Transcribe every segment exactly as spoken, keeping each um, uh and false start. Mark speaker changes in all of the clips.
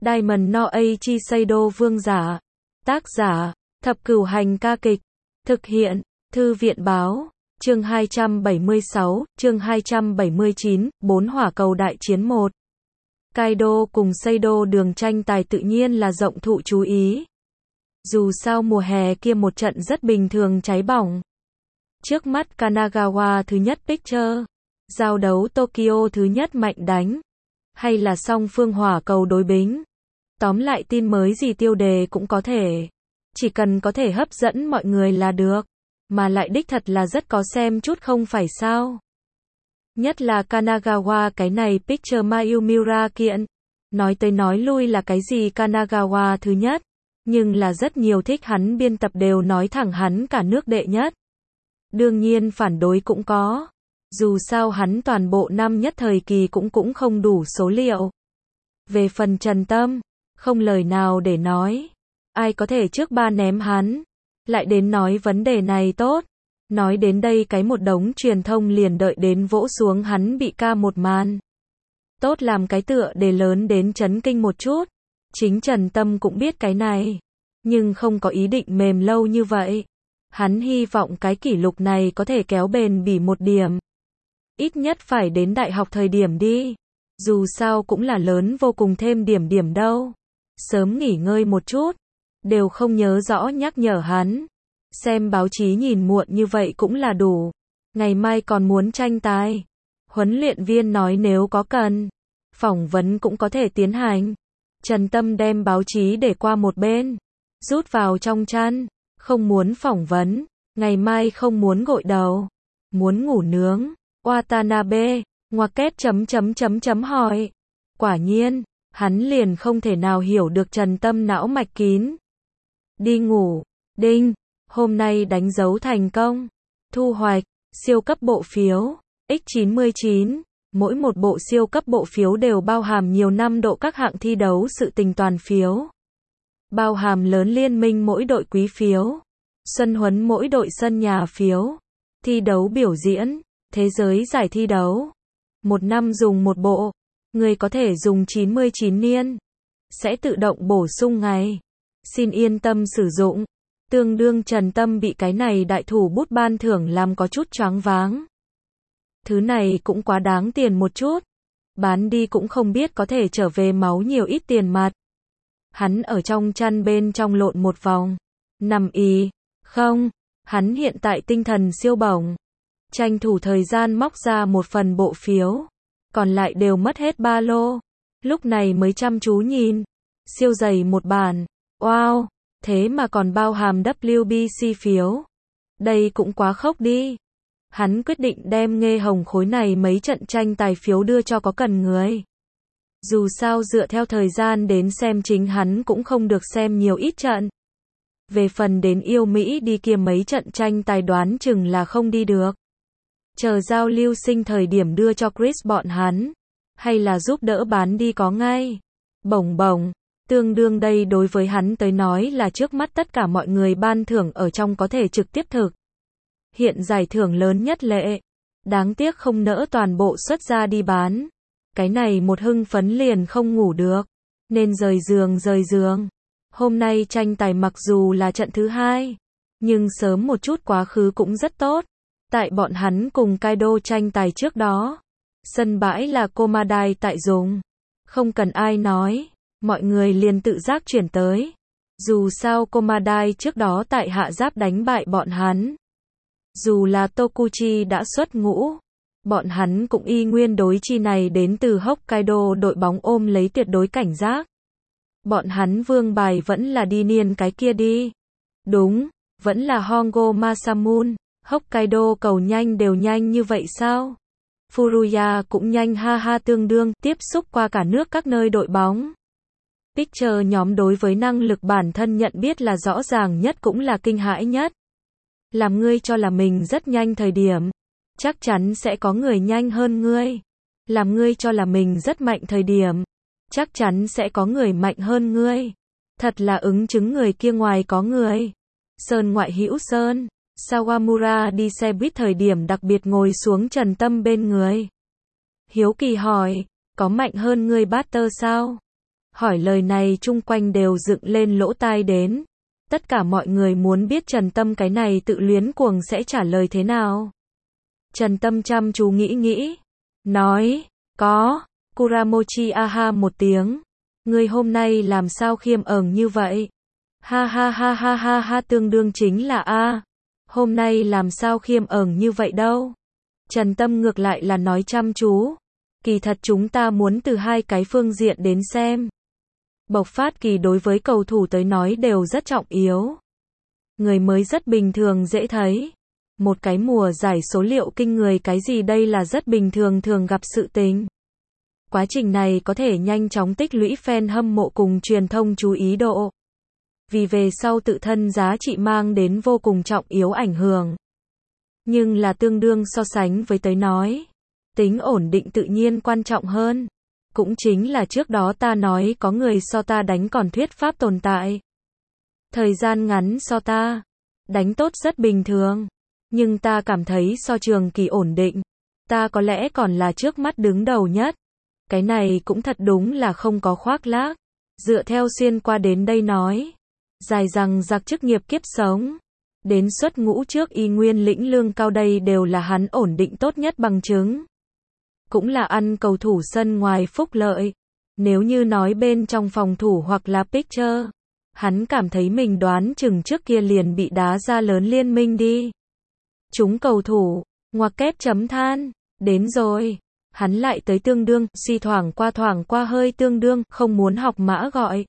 Speaker 1: Diamond no Eiichi Seido vương giả. Tác giả, Thập Cửu Hành ca kịch. Thực hiện, Thư viện báo. Chương hai trăm bảy mươi sáu, chương hai trăm bảy mươi chín, bốn hỏa cầu đại chiến một. Kaido cùng Seido đường tranh tài tự nhiên là rộng thụ chú ý. Dù sao mùa hè kia một trận rất bình thường cháy bỏng. Trước mắt Kanagawa thứ nhất Picture, giao đấu Tokyo thứ nhất mạnh đánh, hay là song phương hỏa cầu đối bính. Tóm lại tin mới gì tiêu đề cũng có thể. Chỉ cần có thể hấp dẫn mọi người là được. Mà lại đích thật là rất có xem chút không phải sao. Nhất là Kanagawa cái này Picture Mayumura kiện. Nói tới nói lui là cái gì Kanagawa thứ nhất. Nhưng là rất nhiều thích hắn biên tập đều nói thẳng hắn cả nước đệ nhất. Đương nhiên phản đối cũng có. Dù sao hắn toàn bộ năm nhất thời kỳ cũng cũng không đủ số liệu. Về phần Trần Tâm, không lời nào để nói. Ai có thể trước ba ném hắn. Lại đến nói vấn đề này tốt. Nói đến đây cái một đống truyền thông liền đợi đến vỗ xuống hắn bị ca một màn. Tốt làm cái tựa đề lớn đến chấn kinh một chút. Chính Trần Tâm cũng biết cái này. Nhưng không có ý định mềm lâu như vậy. Hắn hy vọng cái kỷ lục này có thể kéo bền bỉ một điểm. Ít nhất phải đến đại học thời điểm đi. Dù sao cũng là lớn vô cùng thêm điểm điểm đâu. Sớm nghỉ ngơi một chút. Đều không nhớ rõ nhắc nhở hắn. Xem báo chí nhìn muộn như vậy cũng là đủ. Ngày mai còn muốn tranh tài. Huấn luyện viên nói nếu có cần, phỏng vấn cũng có thể tiến hành. Trần Tâm đem báo chí để qua một bên. Rút vào trong chăn. Không muốn phỏng vấn. Ngày mai không muốn gội đầu. Muốn ngủ nướng. Watanabe. Ngoặc kép chấm chấm chấm chấm hỏi. Quả nhiên, hắn liền không thể nào hiểu được Trần Tâm não mạch kín. Đi ngủ. Đinh. Hôm nay đánh dấu thành công. Thu hoạch. Siêu cấp bộ phiếu. nhân chín mươi chín. Mỗi một bộ siêu cấp bộ phiếu đều bao hàm nhiều năm độ các hạng thi đấu sự tình toàn phiếu. Bao hàm lớn liên minh mỗi đội quý phiếu. Xuân huấn mỗi đội sân nhà phiếu. Thi đấu biểu diễn. Thế giới giải thi đấu. Một năm dùng một bộ. Người có thể dùng chín mươi chín niên. Sẽ tự động bổ sung ngày. Xin yên tâm sử dụng. Tương đương Trần Tâm bị cái này đại thủ bút ban thưởng làm có chút choáng váng. Thứ này cũng quá đáng tiền một chút. Bán đi cũng không biết có thể trở về máu nhiều ít tiền mặt. Hắn ở trong chăn bên trong lộn một vòng. Nằm ý. Không. Hắn hiện tại tinh thần siêu bổng. Tranh thủ thời gian móc ra một phần bộ phiếu. Còn lại đều mất hết ba lô. Lúc này mới chăm chú nhìn. Siêu dày một bản. Wow. Thế mà còn bao hàm W B C phiếu. Đây cũng quá khốc đi. Hắn quyết định đem nghe hồng khối này mấy trận tranh tài phiếu đưa cho có cần người. Dù sao dựa theo thời gian đến xem chính hắn cũng không được xem nhiều ít trận. Về phần đến yêu Mỹ đi kia mấy trận tranh tài đoán chừng là không đi được. Chờ giao lưu sinh thời điểm đưa cho Chris bọn hắn. Hay là giúp đỡ bán đi có ngay. Bổng bổng. Tương đương đây đối với hắn tới nói là trước mắt tất cả mọi người ban thưởng ở trong có thể trực tiếp thực. Hiện giải thưởng lớn nhất lệ. Đáng tiếc không nỡ toàn bộ xuất ra đi bán. Cái này một hưng phấn liền không ngủ được. Nên rời giường rời giường. Hôm nay tranh tài mặc dù là trận thứ hai. Nhưng sớm một chút quá khứ cũng rất tốt. Tại bọn hắn cùng Kaido tranh tài trước đó. Sân bãi là Komadai tại dùng. Không cần ai nói. Mọi người liền tự giác chuyển tới. Dù sao Komadai trước đó tại hạ giáp đánh bại bọn hắn. Dù là Tokuchi đã xuất ngũ. Bọn hắn cũng y nguyên đối chi này đến từ Hokkaido đội bóng ôm lấy tuyệt đối cảnh giác. Bọn hắn vương bài vẫn là đi niên cái kia đi. Đúng, vẫn là Hongo Masamun. Hokkaido cầu nhanh đều nhanh như vậy sao? Furuya cũng nhanh ha ha tương đương tiếp xúc qua cả nước các nơi đội bóng. Picture nhóm đối với năng lực bản thân nhận biết là rõ ràng nhất cũng là kinh hãi nhất. Làm ngươi cho là mình rất nhanh thời điểm. Chắc chắn sẽ có người nhanh hơn ngươi. Làm ngươi cho là mình rất mạnh thời điểm. Chắc chắn sẽ có người mạnh hơn ngươi. Thật là ứng chứng người kia ngoài có người. Sơn ngoại hữu Sơn. Sawamura đi xe buýt thời điểm đặc biệt ngồi xuống Trần Tâm bên người. Hiếu kỳ hỏi, có mạnh hơn ngươi Butter sao? Hỏi lời này chung quanh đều dựng lên lỗ tai đến. Tất cả mọi người muốn biết Trần Tâm cái này tự luyến cuồng sẽ trả lời thế nào. Trần Tâm chăm chú nghĩ nghĩ. Nói, có. Kuramochi a ha một tiếng. Ngươi hôm nay làm sao khiêm ởng như vậy? Ha ha ha ha ha ha tương đương chính là a. Hôm nay làm sao khiêm ởng như vậy đâu? Trần Tâm ngược lại là nói chăm chú. Kỳ thật chúng ta muốn từ hai cái phương diện đến xem. Bộc phát kỳ đối với cầu thủ tới nói đều rất trọng yếu. Người mới rất bình thường dễ thấy. Một cái mùa giải số liệu kinh người cái gì đây là rất bình thường thường gặp sự tình. Quá trình này có thể nhanh chóng tích lũy fan hâm mộ cùng truyền thông chú ý độ. Vì về sau tự thân giá trị mang đến vô cùng trọng yếu ảnh hưởng. Nhưng là tương đương so sánh với tới nói. Tính ổn định tự nhiên quan trọng hơn. Cũng chính là trước đó ta nói có người so ta đánh còn thuyết pháp tồn tại. Thời gian ngắn so ta đánh tốt rất bình thường. Nhưng ta cảm thấy so trường kỳ ổn định. Ta có lẽ còn là trước mắt đứng đầu nhất. Cái này cũng thật đúng là không có khoác lác. Dựa theo xuyên qua đến đây nói. Dài rằng giặc chức nghiệp kiếp sống. Đến xuất ngũ trước y nguyên lĩnh lương cao đây đều là hắn ổn định tốt nhất bằng chứng. Cũng là ăn cầu thủ sân ngoài phúc lợi. Nếu như nói bên trong phòng thủ hoặc là picture. Hắn cảm thấy mình đoán chừng trước kia liền bị đá ra lớn liên minh đi. Chúng cầu thủ, ngoặc kép chấm than. Đến rồi. Hắn lại tới tương đương, suy thoảng qua thoảng qua hơi tương đương, không muốn học mã gọi.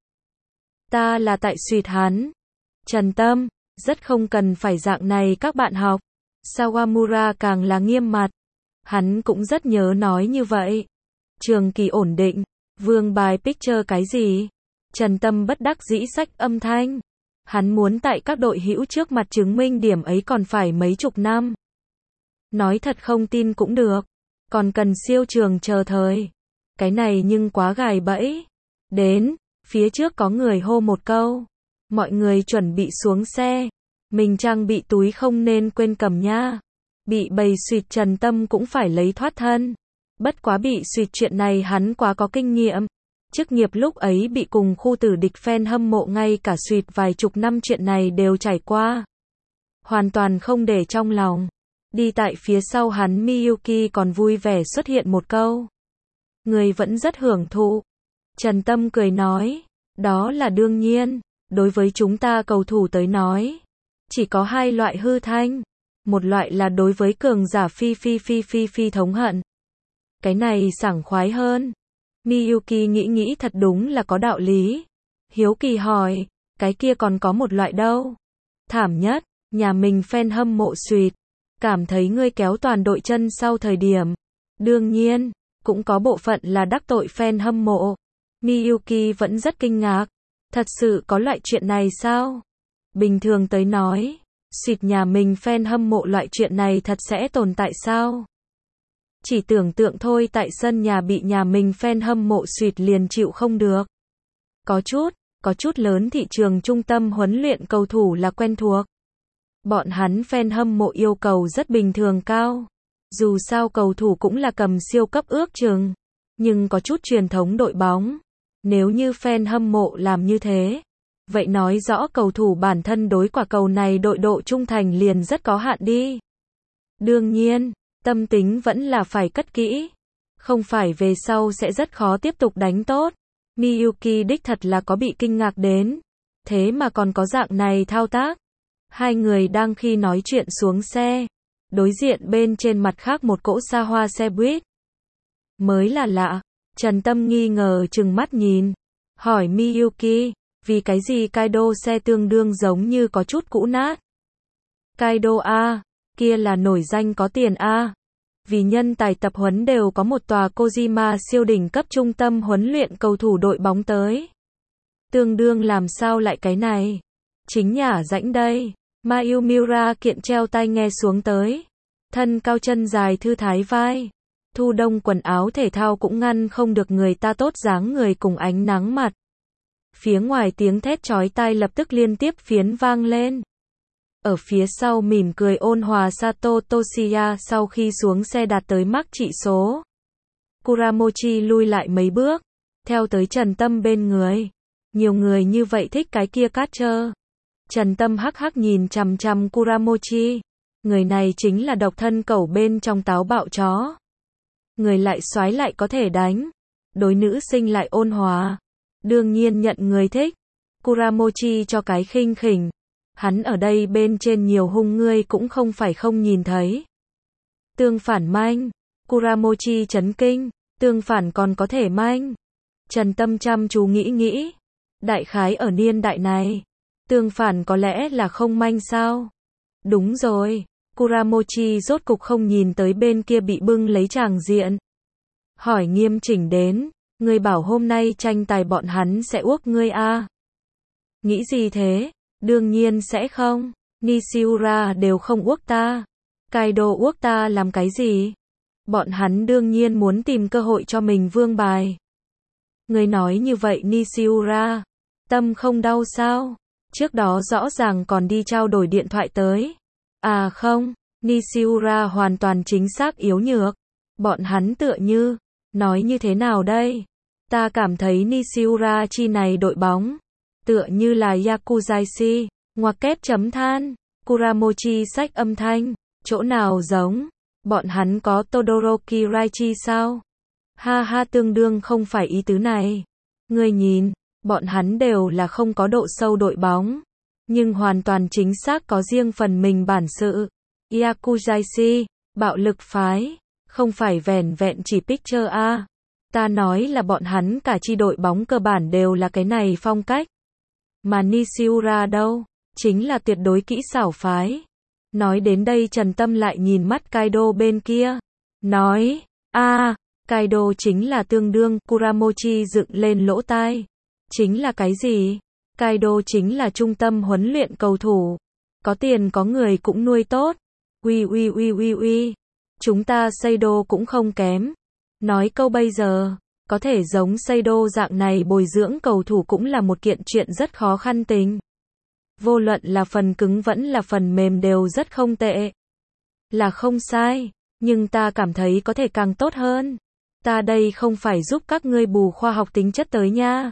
Speaker 1: Ta là tại suyệt hắn. Trần Tâm, rất không cần phải dạng này các bạn học. Sawamura càng là nghiêm mặt. Hắn cũng rất nhớ nói như vậy. Trường kỳ ổn định, vương bài picture cái gì? Trần Tâm bất đắc dĩ xách âm thanh. Hắn muốn tại các đội hữu trước mặt chứng minh điểm ấy còn phải mấy chục năm. Nói thật không tin cũng được. Còn cần siêu trường chờ thời. Cái này nhưng quá gài bẫy. Đến, phía trước có người hô một câu. Mọi người chuẩn bị xuống xe. Mình trang bị túi không nên quên cầm nha. Bị bầy suyệt Trần Tâm cũng phải lấy thoát thân. Bất quá bị suyệt chuyện này hắn quá có kinh nghiệm. Chức nghiệp lúc ấy bị cùng khu tử địch fan hâm mộ ngay cả suyệt vài chục năm chuyện này đều trải qua. Hoàn toàn không để trong lòng. Đi tại phía sau hắn Miyuki còn vui vẻ xuất hiện một câu. Người vẫn rất hưởng thụ. Trần Tâm cười nói. Đó là đương nhiên. Đối với chúng ta cầu thủ tới nói. Chỉ có hai loại hư thanh. Một loại là đối với cường giả phi phi phi phi phi thống hận. Cái này sảng khoái hơn. Miyuki nghĩ nghĩ thật đúng là có đạo lý. Hiếu kỳ hỏi. Cái kia còn có một loại đâu. Thảm nhất. Nhà mình fan hâm mộ suyệt. Cảm thấy ngươi kéo toàn đội chân sau thời điểm. Đương nhiên, cũng có bộ phận là đắc tội fan hâm mộ. Miyuki vẫn rất kinh ngạc. Thật sự có loại chuyện này sao? Bình thường tới nói, suyệt nhà mình fan hâm mộ loại chuyện này thật sẽ tồn tại sao? Chỉ tưởng tượng thôi tại sân nhà bị nhà mình fan hâm mộ suyệt liền chịu không được. Có chút, có chút lớn thị trường trung tâm huấn luyện cầu thủ là quen thuộc. Bọn hắn fan hâm mộ yêu cầu rất bình thường cao. Dù sao cầu thủ cũng là cầm siêu cấp ước chừng. Nhưng có chút truyền thống đội bóng. Nếu như fan hâm mộ làm như thế. Vậy nói rõ cầu thủ bản thân đối quả cầu này đội độ trung thành liền rất có hạn đi. Đương nhiên, tâm tính vẫn là phải cất kỹ. Không phải về sau sẽ rất khó tiếp tục đánh tốt. Miyuki đích thật là có bị kinh ngạc đến. Thế mà còn có dạng này thao tác. Hai người đang khi nói chuyện xuống xe. Đối diện bên trên mặt khác một cỗ xa hoa xe buýt. Mới là lạ. Trần Tâm nghi ngờ trừng mắt nhìn. Hỏi Miyuki. Vì cái gì Kaido xe tương đương giống như có chút cũ nát. Kaido A. Kia là nổi danh có tiền A. Vì nhân tài tập huấn đều có một tòa Kojima siêu đỉnh cấp trung tâm huấn luyện cầu thủ đội bóng tới. Tương đương làm sao lại cái này. Chính nhả rãnh đây. Mayumura kiện treo tai nghe xuống tới. Thân cao chân dài thư thái vai. Thu đông quần áo thể thao cũng ngăn không được người ta tốt dáng người cùng ánh nắng mặt. Phía ngoài tiếng thét chói tai lập tức liên tiếp phiến vang lên. Ở phía sau mỉm cười ôn hòa Sato Toshiya sau khi xuống xe đạt tới mắc trị số. Kuramochi lui lại mấy bước. theo tới Trần Tâm bên người. Nhiều người như vậy thích cái kia Catcher. Trần Tâm hắc hắc nhìn chằm chằm Kuramochi. Người này chính là độc thân cẩu bên trong táo bạo chó. Người lại soái lại có thể đánh. Đối nữ sinh lại ôn hòa. Đương nhiên nhận người thích. Kuramochi cho cái khinh khỉnh. Hắn ở đây bên trên nhiều hung ngươi cũng không phải không nhìn thấy. Tương phản manh. Kuramochi chấn kinh. Tương phản còn có thể manh. Trần Tâm chăm chú nghĩ nghĩ. Đại khái ở niên đại này. Tương phản có lẽ là không manh sao? Đúng rồi. Kuramochi rốt cục không nhìn tới bên kia bị bưng lấy tràng diện. Hỏi nghiêm chỉnh đến. Ngươi bảo hôm nay tranh tài bọn hắn sẽ uốc ngươi à? Nghĩ gì thế? Đương nhiên sẽ không. Nishiura đều không uốc ta. Kaido uốc ta làm cái gì? Bọn hắn đương nhiên muốn tìm cơ hội cho mình vương bài. Ngươi nói như vậy Nishiura. Tâm không đau sao? Trước đó rõ ràng còn đi trao đổi điện thoại tới. À không, Nishiura hoàn toàn chính xác yếu nhược. Bọn hắn tựa như, nói như thế nào đây? Ta cảm thấy Nishiura chi này đội bóng. Tựa như là Yakuzashi, ngoặc kép chấm than. Kuramochi sách âm thanh, chỗ nào giống? Bọn hắn có Todoroki Raichi sao? Ha ha tương đương không phải ý tứ này. Ngươi nhìn, bọn hắn đều là không có độ sâu đội bóng. Nhưng hoàn toàn chính xác có riêng phần mình bản sự. Yakuzashi, bạo lực phái, không phải vẻn vẹn chỉ picture a. Ta nói là bọn hắn cả chi đội bóng cơ bản đều là cái này phong cách. Mà Nishiura đâu? Chính là tuyệt đối kỹ xảo phái. Nói đến đây Trần Tâm lại nhìn mắt Kaido bên kia. Nói, a, Kaido chính là tương đương. Kuramochi dựng lên lỗ tai. Chính là cái gì? Kaido chính là trung tâm huấn luyện cầu thủ. Có tiền có người cũng nuôi tốt. Uy uy uy uy uy. Chúng ta Seido cũng không kém. Nói câu bây giờ, có thể giống Seido dạng này bồi dưỡng cầu thủ cũng là một kiện chuyện rất khó khăn tình. Vô luận là phần cứng vẫn là phần mềm đều rất không tệ. Là không sai, nhưng ta cảm thấy có thể càng tốt hơn. Ta đây không phải giúp các ngươi bù khoa học tính chất tới nha.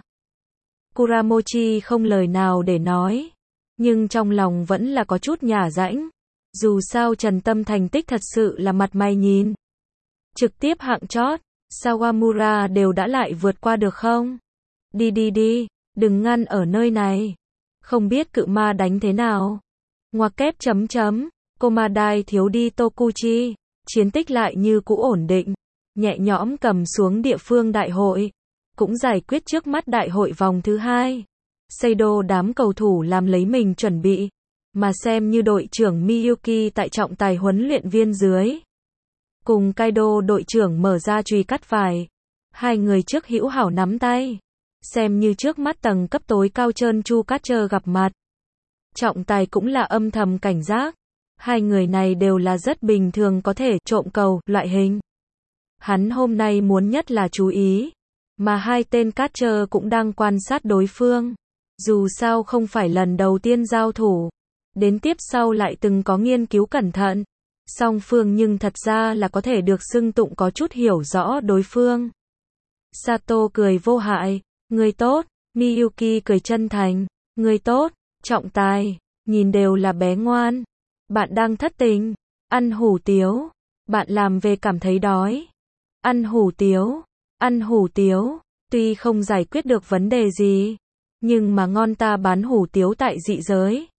Speaker 1: Kuramochi không lời nào để nói, nhưng trong lòng vẫn là có chút nhả rãnh. Dù sao Trần Tâm thành tích thật sự là mặt mày nhìn. Trực tiếp hạng chót, Sawamura đều đã lại vượt qua được không? Đi đi đi, đừng ngăn ở nơi này. Không biết cự ma đánh thế nào. Ngoặc kép chấm chấm, Komadai thiếu đi Tokuchi, chiến tích lại như cũ ổn định, nhẹ nhõm cầm xuống địa phương đại hội, cũng giải quyết trước mắt đại hội vòng thứ hai. Seido đám cầu thủ làm lấy mình chuẩn bị, mà xem như đội trưởng Miyuki tại trọng tài huấn luyện viên dưới. Cùng Kaido đội trưởng mở ra chùy cắt vải. Hai người trước hữu hảo nắm tay. Xem như trước mắt tầng cấp tối cao trơn chu Catcher gặp mặt. Trọng tài cũng là âm thầm cảnh giác. Hai người này đều là rất bình thường có thể trộm cầu, loại hình. Hắn hôm nay muốn nhất là chú ý. Mà hai tên Catcher cũng đang quan sát đối phương. Dù sao không phải lần đầu tiên giao thủ. Đến tiếp sau lại từng có nghiên cứu cẩn thận. Song phương nhưng thật ra là có thể được xưng tụng có chút hiểu rõ đối phương. Sato cười vô hại. Người tốt. Miyuki cười chân thành. Người tốt. Trọng tài. Nhìn đều là bé ngoan. Bạn đang thất tình. Ăn hủ tiếu. Bạn làm về cảm thấy đói. Ăn hủ tiếu. Ăn hủ tiếu. Tuy không giải quyết được vấn đề gì. Nhưng mà ngon ta bán hủ tiếu tại dị giới.